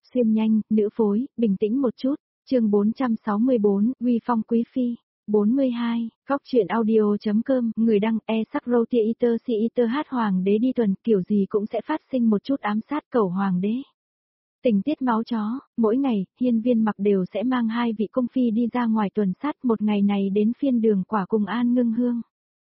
Xuyên nhanh, nữ phối, bình tĩnh một chút. Chương 464, Uy phong quý phi. 42, góc truyện audio.com, người đăng sắc Rotier Eater Si Eater hát hoàng đế đi tuần, kiểu gì cũng sẽ phát sinh một chút ám sát cầu hoàng đế. Tình tiết máu chó, mỗi ngày, Hiên Viên Mặc đều sẽ mang hai vị cung phi đi ra ngoài tuần sát, một ngày này đến phiên Đường Quả cùng An Ngưng Hương.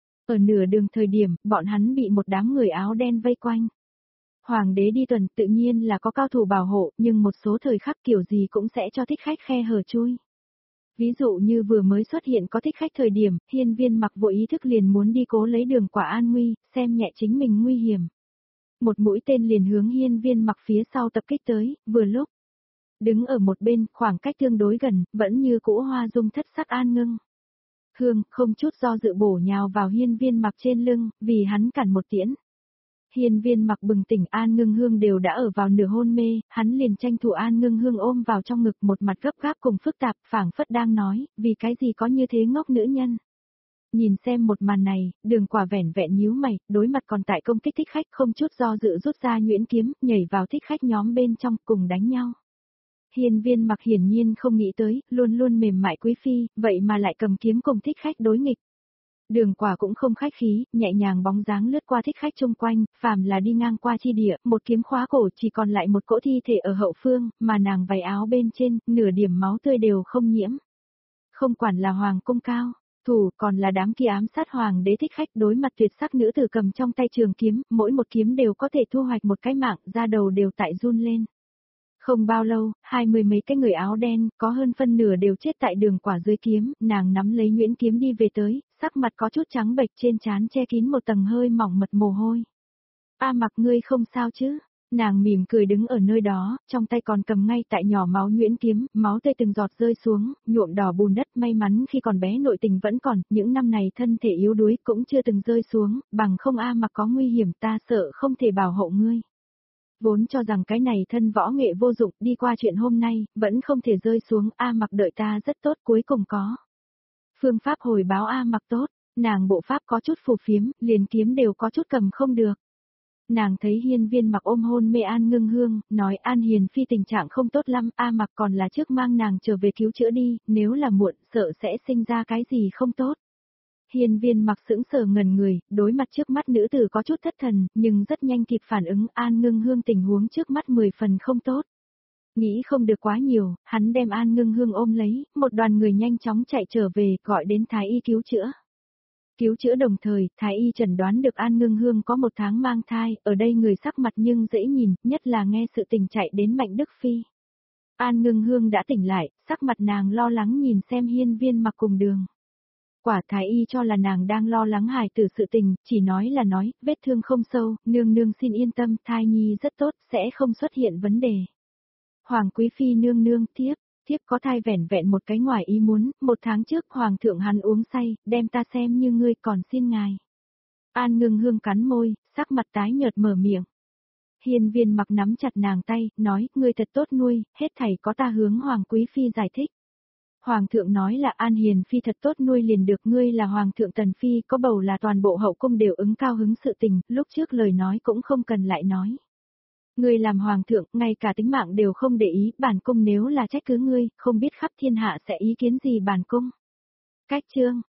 Ở nửa đường thời điểm, bọn hắn bị một đám người áo đen vây quanh. Hoàng đế đi tuần tự nhiên là có cao thủ bảo hộ, nhưng một số thời khắc kiểu gì cũng sẽ cho thích khách khe hở chui. Ví dụ như vừa mới xuất hiện có thích khách thời điểm, Hiên Viên Mặc vô ý thức liền muốn đi cố lấy Đường Quả an nguy, xem nhẹ chính mình nguy hiểm. Một mũi tên liền hướng Hiên Viên Mặc phía sau tập kích tới, vừa lúc. Đứng ở một bên, khoảng cách tương đối gần, vẫn như cũ hoa dung thất sắc An Ngưng Hương, không chút do dự bổ nhào vào Hiên Viên Mặc trên lưng, vì hắn cản một tiễn. Hiên Viên Mặc bừng tỉnh, An Ngưng Hương đều đã ở vào nửa hôn mê, hắn liền tranh thủ An Ngưng Hương ôm vào trong ngực, một mặt gấp gáp cùng phức tạp, phảng phất đang nói, vì cái gì có như thế ngốc nữ nhân. Nhìn xem một màn này, Đường Quả vẻn vẹn nhíu mày, đối mặt còn tại công kích thích khách, không chút do dự rút ra nhuyễn kiếm, nhảy vào thích khách nhóm bên trong, cùng đánh nhau. Hiên Viên Mặc hiển nhiên không nghĩ tới, luôn luôn mềm mại quý phi, vậy mà lại cầm kiếm cùng thích khách đối nghịch. Đường Quả cũng không khách khí, nhẹ nhàng bóng dáng lướt qua thích khách chung quanh, phàm là đi ngang qua chi địa, một kiếm khóa cổ, chỉ còn lại một cỗ thi thể ở hậu phương, mà nàng váy áo bên trên, nửa điểm máu tươi đều không nhiễm. Không quản là hoàng cung cao, thủ, còn là đám kia ám sát hoàng đế thích khách, đối mặt tuyệt sắc nữ tử cầm trong tay trường kiếm, mỗi một kiếm đều có thể thu hoạch một cái mạng, da đầu đều tại run lên. Không bao lâu, 20 mấy cái người áo đen, có hơn phân nửa đều chết tại Đường Quả dưới kiếm, nàng nắm lấy nhuyễn kiếm đi về tới, sắc mặt có chút trắng bệch, trên trán che kín một tầng hơi mỏng mật mồ hôi. A Mặc, ngươi không sao chứ? Nàng mỉm cười đứng ở nơi đó, trong tay còn cầm ngay tại nhỏ máu nhuyễn kiếm, máu tươi từng giọt rơi xuống, nhuộm đỏ bùn đất, may mắn khi còn bé nội tình vẫn còn, những năm này thân thể yếu đuối cũng chưa từng rơi xuống, bằng không A Mặc có nguy hiểm, ta sợ không thể bảo hộ ngươi. Vốn cho rằng cái này thân võ nghệ vô dụng, đi qua chuyện hôm nay, vẫn không thể rơi xuống, A Mặc đợi ta rất tốt, cuối cùng có. Phương pháp hồi báo A Mặc tốt, nàng bộ pháp có chút phù phiếm, liền kiếm đều có chút cầm không được. Nàng thấy Hiên Viên Mặc ôm hôn mê An Ngưng Hương, nói An Hiền Phi tình trạng không tốt lắm, A Mặc còn là trước mang nàng trở về cứu chữa đi, nếu là muộn, sợ sẽ sinh ra cái gì không tốt. Hiên Viên Mặc sững sờ ngần người, đối mặt trước mắt nữ tử có chút thất thần, nhưng rất nhanh kịp phản ứng, An Ngưng Hương tình huống trước mắt 10 phần không tốt. Nghĩ không được quá nhiều, hắn đem An Ngưng Hương ôm lấy, một đoàn người nhanh chóng chạy trở về, gọi đến Thái Y cứu chữa. Cứu chữa đồng thời, Thái Y chẩn đoán được An Ngưng Hương có 1 tháng mang thai, ở đây người sắc mặt nhưng dễ nhìn, nhất là nghe sự tình chạy đến Mạnh Đức Phi. An Ngưng Hương đã tỉnh lại, sắc mặt nàng lo lắng nhìn xem Hiên Viên Mặc cùng Đường Quả. Thái Y cho là nàng đang lo lắng hài tử sự tình, chỉ nói là nói, vết thương không sâu, nương nương xin yên tâm, thai nhi rất tốt, sẽ không xuất hiện vấn đề. Hoàng quý phi nương nương, thiếp có thai vẻn vẹn một cái ngoài ý muốn, 1 tháng trước hoàng thượng hắn uống say, đem ta xem như ngươi, còn xin ngài. An Ngưng Hương cắn môi, sắc mặt tái nhợt mở miệng. Hiên Viên Mặc nắm chặt nàng tay, nói, ngươi thật tốt nuôi, hết thảy có ta hướng hoàng quý phi giải thích. Hoàng thượng nói là An Hiền Phi thật tốt nuôi liền được, ngươi là Hoàng thượng Tần Phi, có bầu là toàn bộ hậu cung đều ứng cao hứng sự tình, lúc trước lời nói cũng không cần lại nói. Ngươi làm Hoàng thượng, ngay cả tính mạng đều không để ý, bản cung nếu là trách cứ ngươi, không biết khắp thiên hạ sẽ ý kiến gì bản cung. Cách chương,